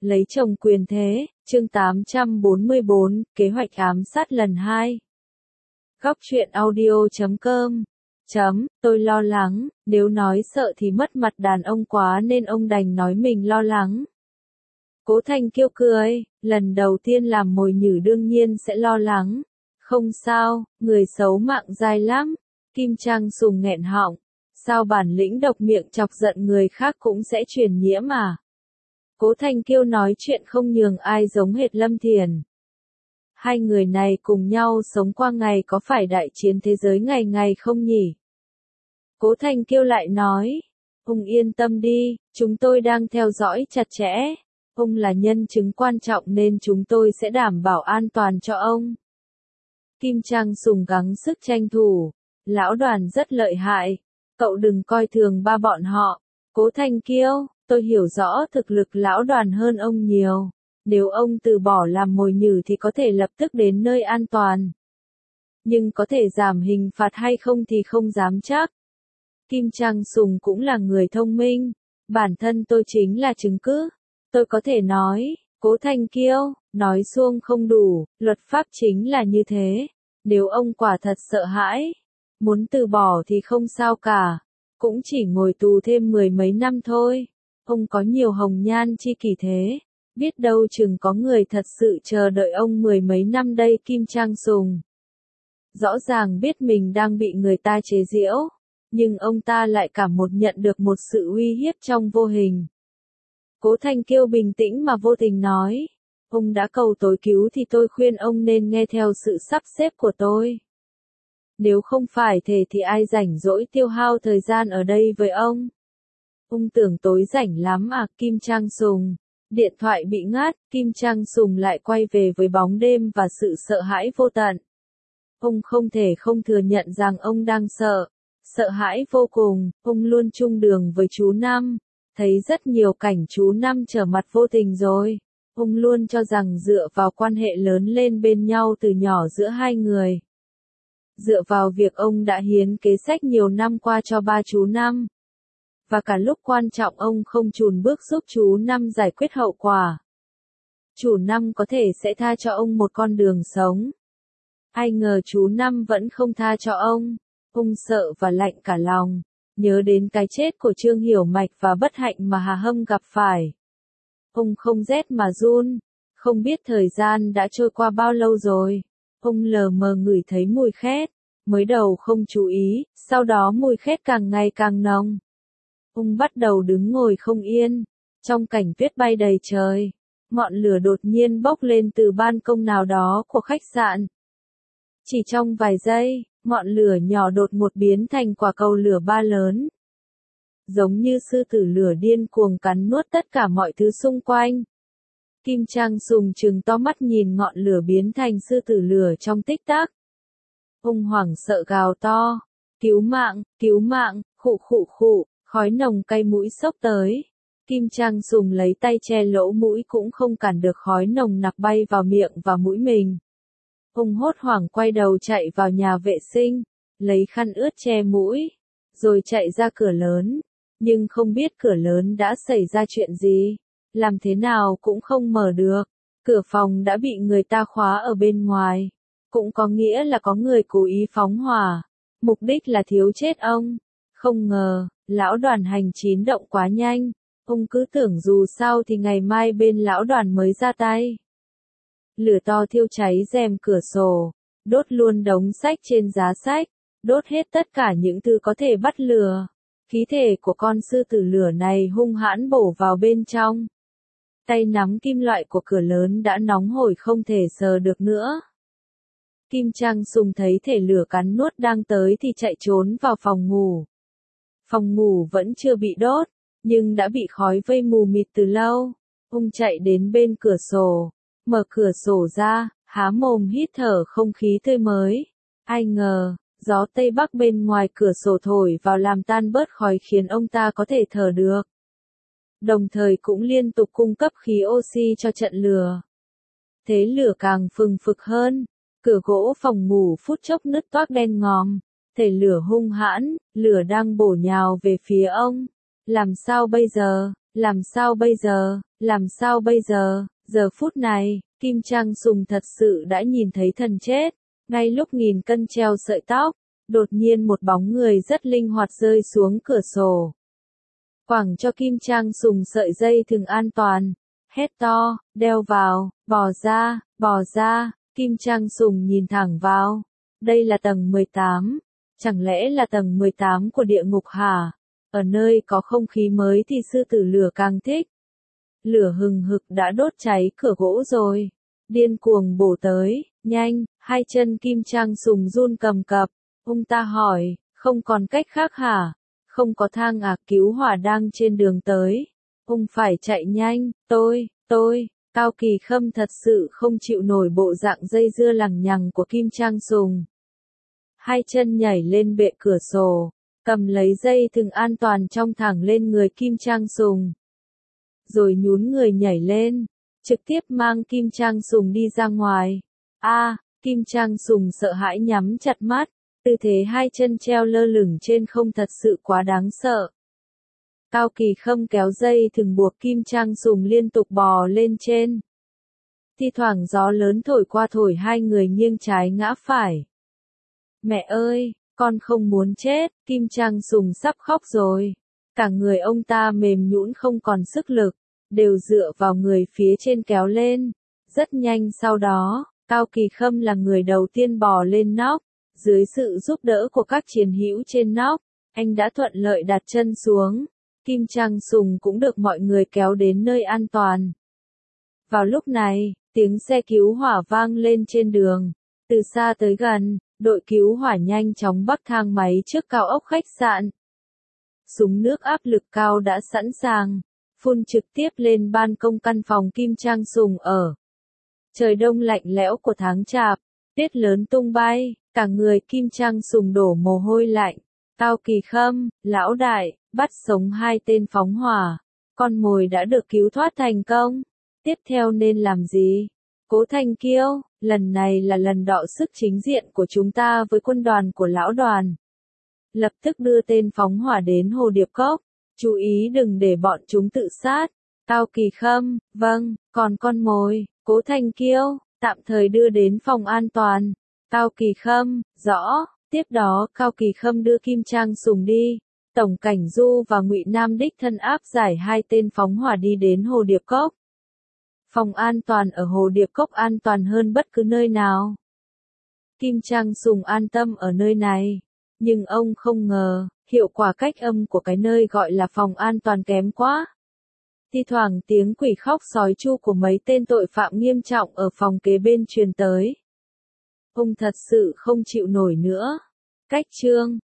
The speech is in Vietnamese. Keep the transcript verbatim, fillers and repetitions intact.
Lấy chồng quyền thế, chương tám trăm bốn mươi bốn, kế hoạch ám sát lần hai. Góc truyện audio chấm com chấm, tôi lo lắng, nếu nói sợ thì mất mặt đàn ông quá nên ông đành nói mình lo lắng. Cố Thanh Kiêu cười, lần đầu tiên làm mồi nhử đương nhiên sẽ lo lắng. Không sao, người xấu mạng dai lắm. Kim Trang Sùng nghẹn họng, sao bản lĩnh độc miệng chọc giận người khác cũng sẽ truyền nhiễm à? Cố Thanh Kiêu nói chuyện không nhường ai giống hệt Lâm Thiền. Hai người này cùng nhau sống qua ngày có phải đại chiến thế giới ngày ngày không nhỉ? Cố Thanh Kiêu lại nói, ông yên tâm đi, chúng tôi đang theo dõi chặt chẽ. Ông là nhân chứng quan trọng nên chúng tôi sẽ đảm bảo an toàn cho ông. Kim Trang Sùng gắng sức tranh thủ, lão Đoàn rất lợi hại, cậu đừng coi thường ba bọn họ. Cố Thanh Kiêu, tôi hiểu rõ thực lực lão Đoàn hơn ông nhiều. Nếu ông từ bỏ làm mồi nhử thì có thể lập tức đến nơi an toàn. Nhưng có thể giảm hình phạt hay không thì không dám chắc. Kim Trang Sùng cũng là người thông minh. Bản thân tôi chính là chứng cứ. Tôi có thể nói, Cố Thanh Kiêu, nói suông không đủ, luật pháp chính là như thế. Nếu ông quả thật sợ hãi, muốn từ bỏ thì không sao cả. Cũng chỉ ngồi tù thêm mười mấy năm thôi. Ông có nhiều hồng nhan chi kỷ thế. Biết đâu chừng có người thật sự chờ đợi ông mười mấy năm đây. Kim Trang Sùng rõ ràng biết mình đang bị người ta chế giễu, nhưng ông ta lại cảm một nhận được một sự uy hiếp trong vô hình. Cố Thanh Kiêu bình tĩnh mà vô tình nói, ông đã cầu tôi cứu thì tôi khuyên ông nên nghe theo sự sắp xếp của tôi. Nếu không phải thế thì ai rảnh rỗi tiêu hao thời gian ở đây với ông? Ông tưởng tối rảnh lắm à? Kim Trang Sùng. Điện thoại bị ngắt, Kim Trang Sùng lại quay về với bóng đêm và sự sợ hãi vô tận. Ông không thể không thừa nhận rằng ông đang sợ, sợ hãi vô cùng. Ông luôn chung đường với chú Năm, thấy rất nhiều cảnh chú Năm trở mặt vô tình rồi. Ông luôn cho rằng dựa vào quan hệ lớn lên bên nhau từ nhỏ giữa hai người, dựa vào việc ông đã hiến kế sách nhiều năm qua cho ba chú Năm, và cả lúc quan trọng ông không chùn bước giúp chú Năm giải quyết hậu quả. Chú Năm có thể sẽ tha cho ông một con đường sống. Ai ngờ chú Năm vẫn không tha cho ông. Ông sợ và lạnh cả lòng, nhớ đến cái chết của Trương Hiểu Mạch và bất hạnh mà Hà Hâm gặp phải. Ông không rét mà run, không biết thời gian đã trôi qua bao lâu rồi. Ông lờ mờ ngửi thấy mùi khét, mới đầu không chú ý, sau đó mùi khét càng ngày càng nồng. Ông bắt đầu đứng ngồi không yên, trong cảnh tuyết bay đầy trời, ngọn lửa đột nhiên bốc lên từ ban công nào đó của khách sạn. Chỉ trong vài giây, ngọn lửa nhỏ đột ngột biến thành quả cầu lửa ba lớn. Giống như sư tử lửa điên cuồng cắn nuốt tất cả mọi thứ xung quanh. Kim Trang Sùng trừng to mắt nhìn ngọn lửa biến thành sư tử lửa trong tích tắc. Ông hoảng sợ gào to, cứu mạng, cứu mạng, khụ khụ khụ. Khói nồng cay mũi xốc tới. Kim Trang Sùng lấy tay che lỗ mũi cũng không cản được khói nồng nặc bay vào miệng và mũi mình. Ông hốt hoảng quay đầu chạy vào nhà vệ sinh, lấy khăn ướt che mũi, rồi chạy ra cửa lớn. Nhưng không biết cửa lớn đã xảy ra chuyện gì, làm thế nào cũng không mở được. Cửa phòng đã bị người ta khóa ở bên ngoài. Cũng có nghĩa là có người cố ý phóng hỏa, mục đích là thiếu chết ông. Không ngờ, lão Đoàn hành chín động quá nhanh, ông cứ tưởng dù sao thì ngày mai bên lão Đoàn mới ra tay. Lửa to thiêu cháy rèm cửa sổ, đốt luôn đống sách trên giá sách, đốt hết tất cả những thứ có thể bắt lửa. Khí thể của con sư tử lửa này hung hãn bổ vào bên trong. Tay nắm kim loại của cửa lớn đã nóng hổi không thể sờ được nữa. Kim Trang Sùng thấy thể lửa cắn nuốt đang tới thì chạy trốn vào phòng ngủ. Phòng ngủ vẫn chưa bị đốt, nhưng đã bị khói vây mù mịt từ lâu. Ông chạy đến bên cửa sổ, mở cửa sổ ra, há mồm hít thở không khí tươi mới. Ai ngờ, gió Tây Bắc bên ngoài cửa sổ thổi vào làm tan bớt khói khiến ông ta có thể thở được. Đồng thời cũng liên tục cung cấp khí oxy cho trận lửa. Thế lửa càng phừng phực hơn, cửa gỗ phòng ngủ phút chốc nứt toác đen ngòm. Thể lửa hung hãn, lửa đang bổ nhào về phía ông. Làm sao bây giờ, làm sao bây giờ, Làm sao bây giờ? Giờ phút này, Kim Trang Sùng thật sự đã nhìn thấy thần chết. Ngay lúc nghìn cân treo sợi tóc, đột nhiên một bóng người rất linh hoạt rơi xuống cửa sổ. Quẳng cho Kim Trang Sùng sợi dây thừng an toàn. Hét to, đeo vào, bò ra, bò ra. Kim Trang Sùng nhìn thẳng vào. Đây là tầng mười tám. Chẳng lẽ là tầng mười tám của địa ngục hả? Ở nơi có không khí mới thì sư tử lửa càng thích. Lửa hừng hực đã đốt cháy cửa gỗ rồi. Điên cuồng bổ tới, nhanh, hai chân Kim Trang Sùng run cầm cập. Ông ta hỏi, không còn cách khác hả? Không có thang à, cứu hỏa đang trên đường tới. Ông phải chạy nhanh, tôi, tôi, Cao Kỳ Khâm thật sự không chịu nổi bộ dạng dây dưa lằng nhằng của Kim Trang Sùng. Hai chân nhảy lên bệ cửa sổ, cầm lấy dây thừng an toàn trong thẳng lên người Kim Trang Sùng. Rồi nhún người nhảy lên, trực tiếp mang Kim Trang Sùng đi ra ngoài. A, à, Kim Trang Sùng sợ hãi nhắm chặt mắt, tư thế hai chân treo lơ lửng trên không thật sự quá đáng sợ. Cao Kỳ Khâm kéo dây thừng buộc Kim Trang Sùng liên tục bò lên trên. Thi thoảng gió lớn thổi qua thổi hai người nghiêng trái ngã phải. Mẹ ơi, con không muốn chết, Kim Trang Sùng sắp khóc rồi. Cả người ông ta mềm nhũn không còn sức lực, đều dựa vào người phía trên kéo lên. Rất nhanh sau đó, Cao Kỳ Khâm là người đầu tiên bò lên nóc. Dưới sự giúp đỡ của các chiến hữu trên nóc, anh đã thuận lợi đặt chân xuống. Kim Trang Sùng cũng được mọi người kéo đến nơi an toàn. Vào lúc này, tiếng xe cứu hỏa vang lên trên đường. Từ xa tới gần, đội cứu hỏa nhanh chóng bắc thang máy trước cao ốc khách sạn. Súng nước áp lực cao đã sẵn sàng, phun trực tiếp lên ban công căn phòng Kim Trang Sùng ở. Trời đông lạnh lẽo của tháng chạp, tuyết lớn tung bay, cả người Kim Trang Sùng đổ mồ hôi lạnh. Cao Kỳ Khâm, lão đại, bắt sống hai tên phóng hỏa. Con mồi đã được cứu thoát thành công. Tiếp theo nên làm gì? Cố Thanh Kiêu, lần này là lần đọ sức chính diện của chúng ta với quân đoàn của lão đoàn. Lập tức đưa tên phóng hỏa đến Hồ Điệp Cốc. Chú ý đừng để bọn chúng tự sát. Cao Kỳ Khâm, vâng, còn con mồi, Cố Thanh Kiêu, tạm thời đưa đến phòng an toàn. Cao Kỳ Khâm, rõ. Tiếp đó, Cao Kỳ Khâm đưa Kim Trang Sùng đi. Tổng Cảnh Du và Ngụy Nam đích thân áp giải hai tên phóng hỏa đi đến Hồ Điệp Cốc. Phòng an toàn ở Hồ Điệp Cốc an toàn hơn bất cứ nơi nào. Kim Trang Sùng an tâm ở nơi này. Nhưng ông không ngờ, hiệu quả cách âm của cái nơi gọi là phòng an toàn kém quá. Thi thoảng tiếng quỷ khóc sói chu của mấy tên tội phạm nghiêm trọng ở phòng kế bên truyền tới. Ông thật sự không chịu nổi nữa. Cách chương